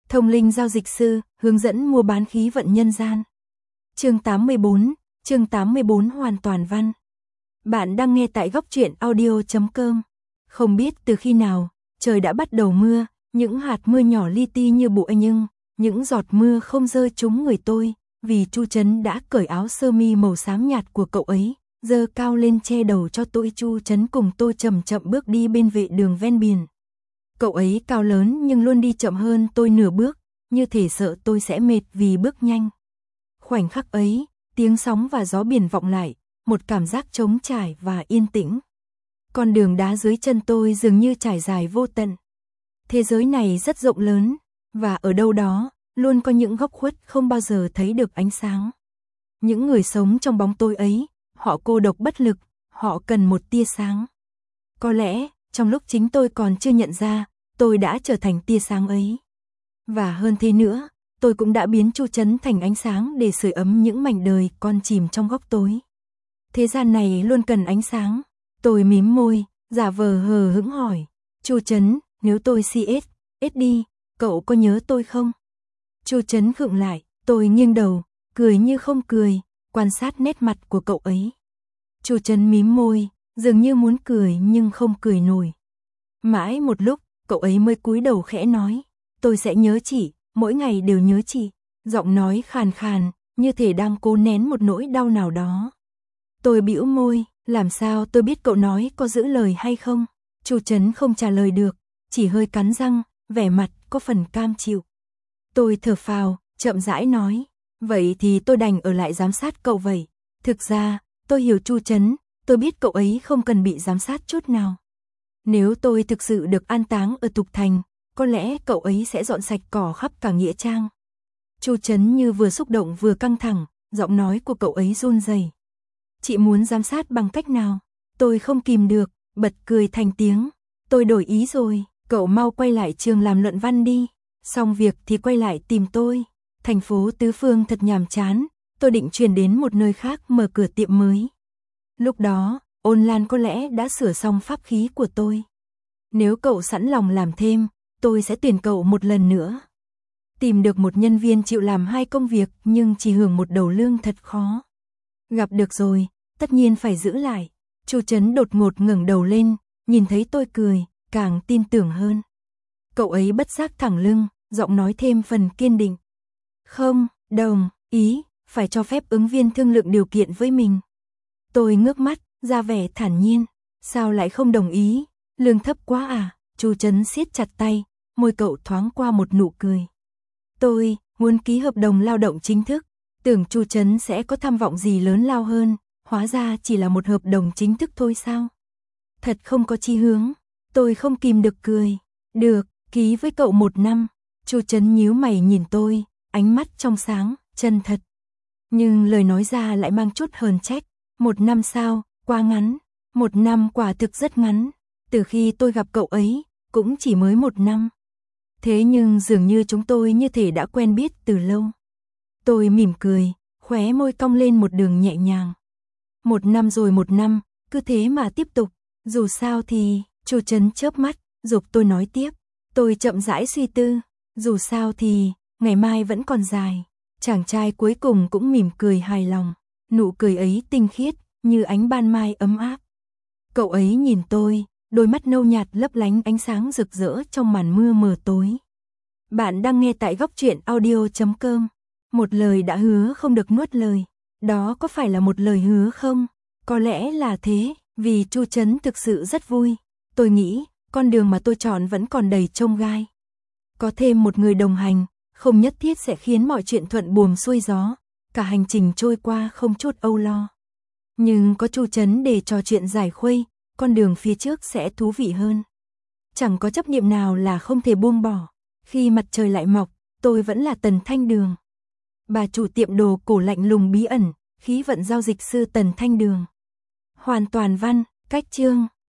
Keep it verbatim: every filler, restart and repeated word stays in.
Thông linh giao dịch sư, hướng dẫn mua bán khí vận nhân gian. Chương tám mươi bốn, chương tám mươi bốn hoàn toàn văn. Bạn đang nghe tại góc truyện audio chấm com. Không biết từ khi nào, trời đã bắt đầu mưa, những hạt mưa nhỏ li ti như bụi nhưng, những giọt mưa không rơi trúng người tôi, vì Chu Trấn đã cởi áo sơ mi màu xám nhạt của cậu ấy, giơ cao lên che đầu cho tôi. Chu Trấn cùng tôi chậm chậm bước đi bên vệ đường ven biển. Cậu ấy cao lớn nhưng luôn đi chậm hơn tôi nửa bước, như thể sợ tôi sẽ mệt vì bước nhanh. Khoảnh khắc ấy, tiếng sóng và gió biển vọng lại, một cảm giác trống trải và yên tĩnh. Con đường đá dưới chân tôi dường như trải dài vô tận. Thế giới này rất rộng lớn, và ở đâu đó, luôn có những góc khuất không bao giờ thấy được ánh sáng. Những người sống trong bóng tối ấy, họ cô độc bất lực, họ cần một tia sáng. Có lẽ, trong lúc chính tôi còn chưa nhận ra, tôi đã trở thành tia sáng ấy. Và hơn thế nữa, tôi cũng đã biến Chu Trấn thành ánh sáng để sưởi ấm những mảnh đời còn chìm trong góc tối. Thế gian này luôn cần ánh sáng. Tôi mím môi, giả vờ hờ hững hỏi. Chu Trấn, nếu tôi xê ét, ét đi, cậu có nhớ tôi không? Chu Trấn khựng lại, tôi nghiêng đầu, cười như không cười, quan sát nét mặt của cậu ấy. Chu Trấn mím môi, dường như muốn cười nhưng không cười nổi. Mãi một lúc, cậu ấy mới cúi đầu khẽ nói, tôi sẽ nhớ chị, mỗi ngày đều nhớ chị. Giọng nói khàn khàn, như thể đang cố nén một nỗi đau nào đó. Tôi bĩu môi, làm sao tôi biết cậu nói có giữ lời hay không? Chu Trấn không trả lời được, chỉ hơi cắn răng, vẻ mặt có phần cam chịu. Tôi thở phào, chậm rãi nói, vậy thì tôi đành ở lại giám sát cậu vậy. Thực ra, tôi hiểu Chu Trấn, tôi biết cậu ấy không cần bị giám sát chút nào. Nếu tôi thực sự được an táng ở Tục Thành, có lẽ cậu ấy sẽ dọn sạch cỏ khắp cả nghĩa trang. Chu Trấn như vừa xúc động vừa căng thẳng, giọng nói của cậu ấy run rẩy. Chị muốn giám sát bằng cách nào? Tôi không kìm được, bật cười thành tiếng. Tôi đổi ý rồi, cậu mau quay lại trường làm luận văn đi. Xong việc thì quay lại tìm tôi. Thành phố Tứ Phương thật nhàm chán, tôi định chuyển đến một nơi khác mở cửa tiệm mới. Lúc đó, Ôn Lan có lẽ đã sửa xong pháp khí của tôi. Nếu cậu sẵn lòng làm thêm, tôi sẽ tuyển cậu một lần nữa. Tìm được một nhân viên chịu làm hai công việc nhưng chỉ hưởng một đầu lương thật khó. Gặp được rồi, tất nhiên phải giữ lại. Chu Trấn đột ngột ngẩng đầu lên, nhìn thấy tôi cười, càng tin tưởng hơn. Cậu ấy bất giác thẳng lưng, giọng nói thêm phần kiên định. Không, đồng ý, phải cho phép ứng viên thương lượng điều kiện với mình. Tôi ngước mắt, ra vẻ thản nhiên. Sao lại không đồng ý? Lương thấp quá à? Chu Trấn siết chặt tay, môi cậu thoáng qua một nụ cười. Tôi muốn ký hợp đồng lao động chính thức. Tưởng Chu Trấn sẽ có tham vọng gì lớn lao hơn, hóa ra chỉ là một hợp đồng chính thức thôi sao? Thật không có chí hướng. Tôi không kìm được cười. Được, ký với cậu một năm. Chu Trấn nhíu mày nhìn tôi, ánh mắt trong sáng, chân thật. Nhưng lời nói ra lại mang chút hờn trách. Một năm sao, quá ngắn. Một năm quả thực rất ngắn. Từ khi tôi gặp cậu ấy, cũng chỉ mới một năm. Thế nhưng dường như chúng tôi như thể đã quen biết từ lâu. Tôi mỉm cười, khóe môi cong lên một đường nhẹ nhàng. Một năm rồi một năm, cứ thế mà tiếp tục. Dù sao thì, Chu Trấn chớp mắt, giục tôi nói tiếp. Tôi chậm rãi suy tư. Dù sao thì, ngày mai vẫn còn dài. Chàng trai cuối cùng cũng mỉm cười hài lòng. Nụ cười ấy tinh khiết, như ánh ban mai ấm áp. Cậu ấy nhìn tôi, đôi mắt nâu nhạt lấp lánh ánh sáng rực rỡ trong màn mưa mờ tối. Bạn đang nghe tại góc truyện audio chấm com. Một lời đã hứa không được nuốt lời. Đó có phải là một lời hứa không? Có lẽ là thế, vì Chu Trấn thực sự rất vui. Tôi nghĩ, con đường mà tôi chọn vẫn còn đầy chông gai. Có thêm một người đồng hành, không nhất thiết sẽ khiến mọi chuyện thuận buồm xuôi gió. Cả hành trình trôi qua không chút âu lo. Nhưng có Chu Trấn để trò chuyện giải khuây, con đường phía trước sẽ thú vị hơn. Chẳng có chấp niệm nào là không thể buông bỏ. Khi mặt trời lại mọc, tôi vẫn là Tần Thanh Đường. Bà chủ tiệm đồ cổ lạnh lùng bí ẩn, khí vận giao dịch sư Tần Thanh Đường. Hoàn toàn văn, cách chương.